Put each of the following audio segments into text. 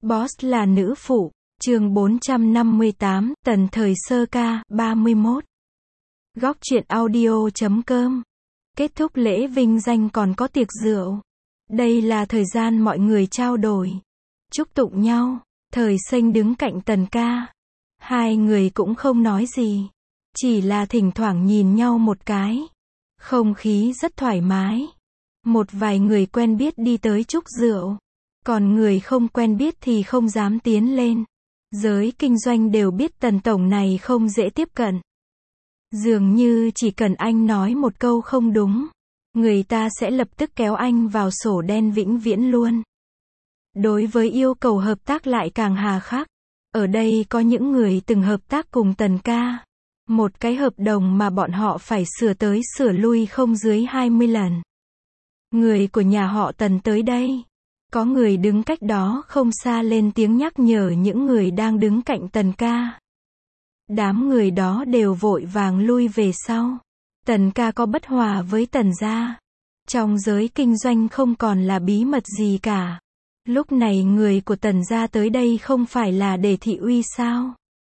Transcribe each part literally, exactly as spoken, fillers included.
Boss là nữ phụ, chương bốn trăm năm mươi tám, Tần thời sơ ca, ba mươi mốt. Góc truyện audio chấm com. Kết thúc lễ vinh danh còn có tiệc rượu. Đây là thời gian mọi người trao đổi, chúc tụng nhau. Thời Xanh đứng cạnh Tần ca. Hai người cũng không nói gì, chỉ là thỉnh thoảng nhìn nhau một cái. Không khí rất thoải mái. Một vài người quen biết đi tới chúc rượu, còn người không quen biết thì không dám tiến lên. Giới kinh doanh đều biết Tần tổng này không dễ tiếp cận. Dường như chỉ cần anh nói một câu không đúng, người ta sẽ lập tức kéo anh vào sổ đen vĩnh viễn luôn. Đối với yêu cầu hợp tác lại càng hà khắc. Ở đây có những người từng hợp tác cùng Tần ca. Một cái hợp đồng mà bọn họ phải sửa tới sửa lui không dưới hai mươi lần. Người của nhà họ Tần tới đây. Có người đứng cách đó không xa lên tiếng nhắc nhở những người đang đứng cạnh Tần ca. Đám người đó đều vội vàng lui về sau. Tần ca có bất hòa với Tần gia. Trong giới kinh doanh không còn là bí mật gì cả. Lúc này người của Tần gia tới đây không phải là để thị uy sao?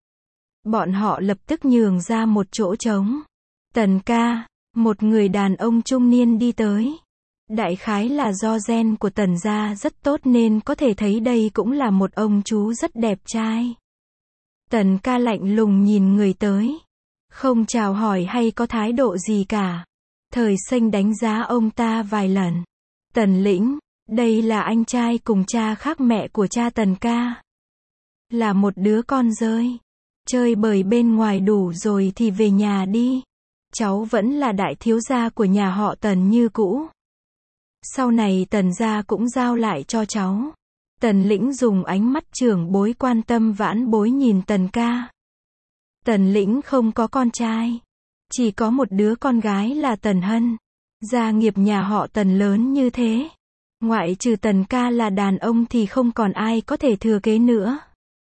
Bọn họ lập tức nhường ra một chỗ trống. Tần ca, một người đàn ông trung niên đi tới. Đại khái là do gen của Tần gia rất tốt nên có thể thấy đây cũng là một ông chú rất đẹp trai. Tần ca lạnh lùng nhìn người tới. Không chào hỏi hay có thái độ gì cả. Thời Xanh đánh giá ông ta vài lần. Tần lĩnh, đây là anh trai cùng cha khác mẹ của cha Tần ca. Là một đứa con rơi. Chơi bời bên ngoài đủ rồi thì về nhà đi. Cháu vẫn là đại thiếu gia của nhà họ Tần như cũ. Sau này Tần gia cũng giao lại cho cháu. Tần lĩnh dùng ánh mắt trưởng bối quan tâm vãn bối nhìn Tần ca. Tần lĩnh không có con trai. Chỉ có một đứa con gái là Tần Hân. Gia nghiệp nhà họ Tần lớn như thế. Ngoại trừ Tần ca là đàn ông thì không còn ai có thể thừa kế nữa.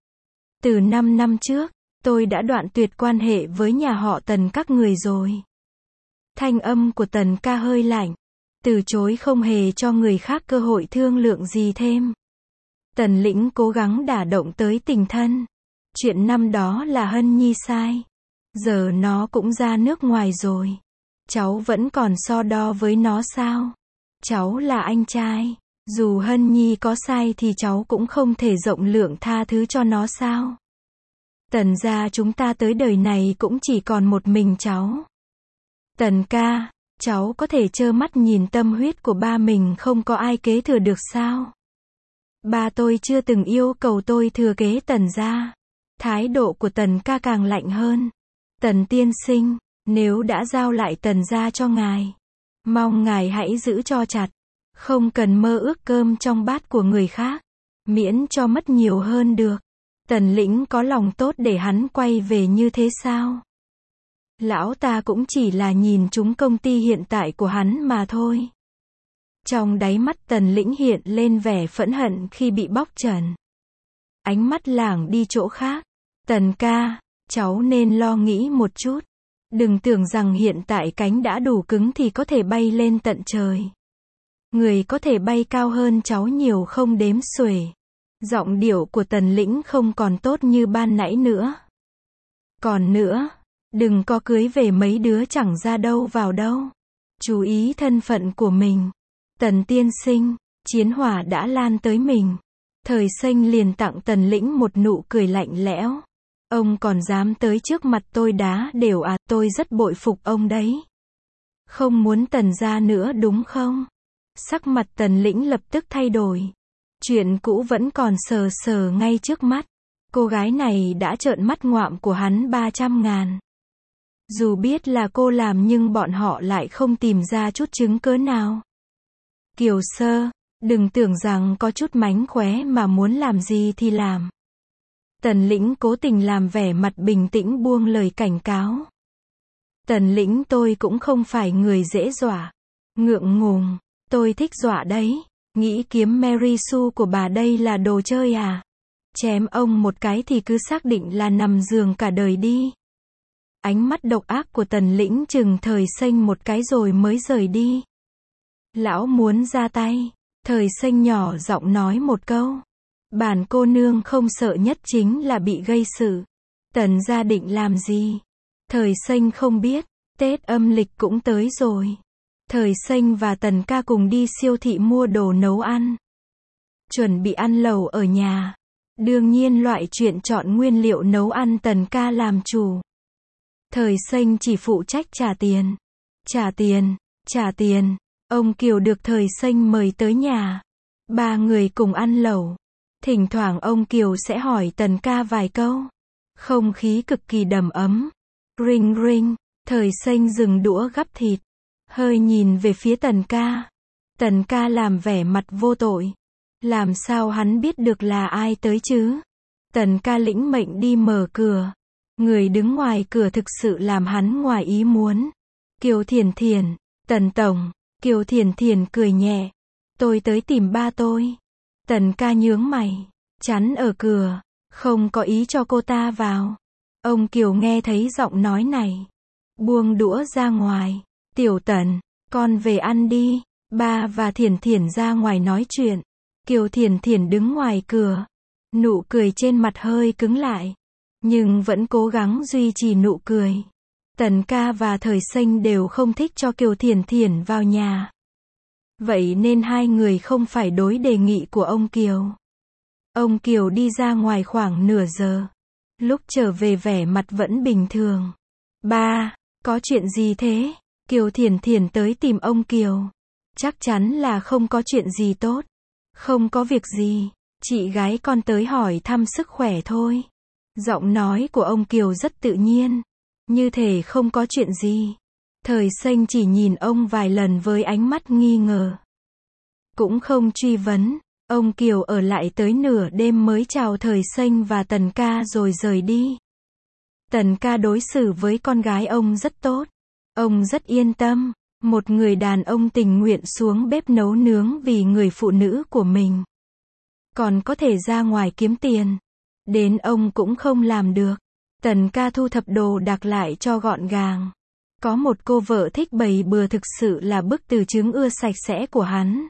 Từ năm năm trước, tôi đã đoạn tuyệt quan hệ với nhà họ Tần các người rồi. Thanh âm của Tần ca hơi lạnh. Từ chối không hề cho người khác cơ hội thương lượng gì thêm. Tần lĩnh cố gắng đả động tới tình thân. Chuyện năm đó là Hân Nhi sai. Giờ nó cũng ra nước ngoài rồi. Cháu vẫn còn so đo với nó sao? Cháu là anh trai. Dù Hân Nhi có sai thì cháu cũng không thể rộng lượng tha thứ cho nó sao? Tần gia chúng ta tới đời này cũng chỉ còn một mình cháu. Tần ca, cháu có thể trơ mắt nhìn tâm huyết của ba mình không có ai kế thừa được sao? Ba tôi chưa từng yêu cầu tôi thừa kế Tần gia. Thái độ của Tần ca càng lạnh hơn. Tần tiên sinh, nếu đã giao lại Tần gia cho ngài, mong ngài hãy giữ cho chặt. Không cần mơ ước cơm trong bát của người khác. Miễn cho mất nhiều hơn được. Tần lĩnh có lòng tốt để hắn quay về như thế sao? Lão ta cũng chỉ là nhìn trúng công ty hiện tại của hắn mà thôi. Trong đáy mắt Tần lĩnh hiện lên vẻ phẫn hận khi bị bóc trần. Ánh mắt lảng đi chỗ khác. Tần ca, cháu nên lo nghĩ một chút. Đừng tưởng rằng hiện tại cánh đã đủ cứng thì có thể bay lên tận trời. Người có thể bay cao hơn cháu nhiều không đếm xuể. Giọng điệu của Tần lĩnh không còn tốt như ban nãy nữa. Còn nữa, đừng có cưới về mấy đứa chẳng ra đâu vào đâu. Chú ý thân phận của mình. Tần tiên sinh, chiến hỏa đã lan tới mình. Thời Xanh liền tặng Tần lĩnh một nụ cười lạnh lẽo. Ông còn dám tới trước mặt tôi đá đều à, tôi rất bội phục ông đấy. Không muốn Tần gia nữa đúng không? Sắc mặt Tần lĩnh lập tức thay đổi. Chuyện cũ vẫn còn sờ sờ ngay trước mắt. Cô gái này đã trợn mắt ngoạm của hắn ba trăm ngàn. Dù biết là cô làm nhưng bọn họ lại không tìm ra chút chứng cớ nào. Kiều Sơ, đừng tưởng rằng có chút mánh khóe mà muốn làm gì thì làm. Tần lĩnh cố tình làm vẻ mặt bình tĩnh buông lời cảnh cáo. Tần lĩnh tôi cũng không phải người dễ dọa. Ngượng ngùng, tôi thích dọa đấy. Nghĩ kiếm Mary Sue của bà đây là đồ chơi à? Chém ông một cái thì cứ xác định là nằm giường cả đời đi. Ánh mắt độc ác của Tần lĩnh chừng Thời Xanh một cái rồi mới rời đi. Lão muốn ra tay. Thời Xanh nhỏ giọng nói một câu. Bản cô nương không sợ nhất chính là bị gây sự. Tần gia định làm gì? Thời Xanh không biết, Tết âm lịch cũng tới rồi. Thời Xanh và Tần ca cùng đi siêu thị mua đồ nấu ăn. Chuẩn bị ăn lẩu ở nhà. Đương nhiên loại chuyện chọn nguyên liệu nấu ăn Tần ca làm chủ. Thời Xanh chỉ phụ trách trả tiền. Trả tiền, trả tiền. Ông Kiều được Thời Xanh mời tới nhà. Ba người cùng ăn lẩu. Thỉnh thoảng ông Kiều sẽ hỏi Tần ca vài câu. Không khí cực kỳ đầm ấm. Ring ring, Thời Xanh dừng đũa gắp thịt. Hơi nhìn về phía Tần ca. Tần ca làm vẻ mặt vô tội. Làm sao hắn biết được là ai tới chứ? Tần ca lĩnh mệnh đi mở cửa. Người đứng ngoài cửa thực sự làm hắn ngoài ý muốn. Kiều Thiền Thiền, Tần tổng. Kiều Thiền Thiền cười nhẹ. Tôi tới tìm ba tôi. Tần ca nhướng mày. Chắn ở cửa. Không có ý cho cô ta vào. Ông Kiều nghe thấy giọng nói này. Buông đũa ra ngoài. Tiểu Tần, con về ăn đi. Ba và Thiền Thiền ra ngoài nói chuyện. Kiều Thiền Thiền đứng ngoài cửa. Nụ cười trên mặt hơi cứng lại. Nhưng vẫn cố gắng duy trì nụ cười. Tần ca và Thời Xanh đều không thích cho Kiều Thiền Thiền vào nhà. Vậy nên hai người không phải đối đề nghị của ông Kiều. Ông Kiều đi ra ngoài khoảng nửa giờ. Lúc trở về vẻ mặt vẫn bình thường. Ba, có chuyện gì thế? Kiều Thiền Thiền tới tìm ông Kiều. Chắc chắn là không có chuyện gì tốt. Không có việc gì. Chị gái con tới hỏi thăm sức khỏe thôi. Giọng nói của ông Kiều rất tự nhiên. Như thể không có chuyện gì. Thời Xanh chỉ nhìn ông vài lần với ánh mắt nghi ngờ. Cũng không truy vấn. Ông Kiều ở lại tới nửa đêm mới chào Thời Xanh và Tần ca rồi rời đi. Tần ca đối xử với con gái ông rất tốt. Ông rất yên tâm. Một người đàn ông tình nguyện xuống bếp nấu nướng vì người phụ nữ của mình. Còn có thể ra ngoài kiếm tiền. Đến ông cũng không làm được. Tần ca thu thập đồ đạc lại cho gọn gàng. Có một cô vợ thích bày bừa thực sự là bức từ chứng ưa sạch sẽ của hắn.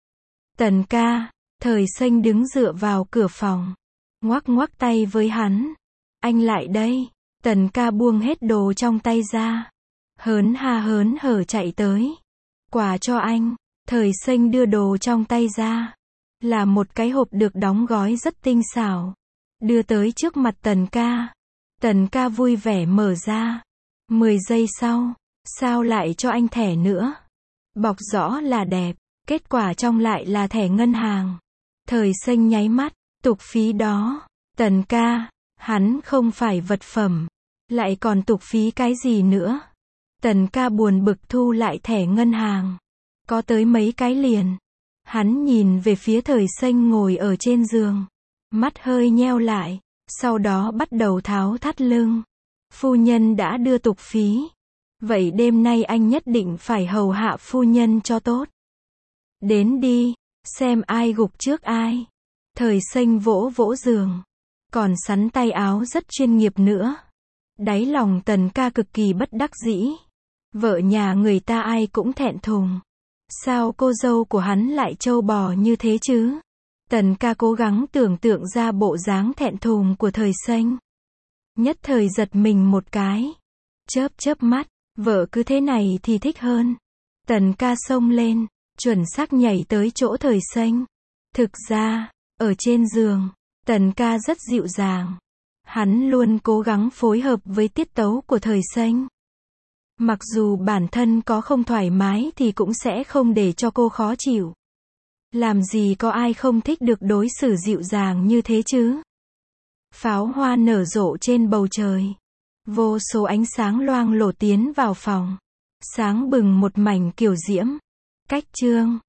Tần ca, Thời Xanh đứng dựa vào cửa phòng. Ngoắc ngoắc tay với hắn. Anh lại đây. Tần ca buông hết đồ trong tay ra. Hớn ha hớn hở chạy tới. Quà cho anh. Thời Xanh đưa đồ trong tay ra. Là một cái hộp được đóng gói rất tinh xảo. Đưa tới trước mặt Tần ca. Tần ca vui vẻ mở ra. Mười giây sau. Sao lại cho anh thẻ nữa? Bọc rõ là đẹp. Kết quả trong lại là thẻ ngân hàng. Thời Xanh nháy mắt. Tục phí đó. Tần ca. Hắn không phải vật phẩm. Lại còn tục phí cái gì nữa? Tần ca buồn bực thu lại thẻ ngân hàng. Có tới mấy cái liền. Hắn nhìn về phía Thời Xanh ngồi ở trên giường. Mắt hơi nheo lại. Sau đó bắt đầu tháo thắt lưng. Phu nhân đã đưa tục phí. Vậy đêm nay anh nhất định phải hầu hạ phu nhân cho tốt. Đến đi. Xem ai gục trước ai. Thời Xanh vỗ vỗ giường. Còn sắn tay áo rất chuyên nghiệp nữa. Đáy lòng Tần ca cực kỳ bất đắc dĩ. Vợ nhà người ta ai cũng thẹn thùng. Sao cô dâu của hắn lại trâu bò như thế chứ? Tần ca cố gắng tưởng tượng ra bộ dáng thẹn thùng của Thời Xanh. Nhất thời giật mình một cái. Chớp chớp mắt, vợ cứ thế này thì thích hơn. Tần ca xông lên, chuẩn xác nhảy tới chỗ Thời Xanh. Thực ra, ở trên giường, Tần ca rất dịu dàng. Hắn luôn cố gắng phối hợp với tiết tấu của Thời Xanh. Mặc dù bản thân có không thoải mái thì cũng sẽ không để cho cô khó chịu. Làm gì có ai không thích được đối xử dịu dàng như thế chứ? Pháo hoa nở rộ trên bầu trời. Vô số ánh sáng loang lổ tiến vào phòng. Sáng bừng một mảnh kiều diễm. Cách chương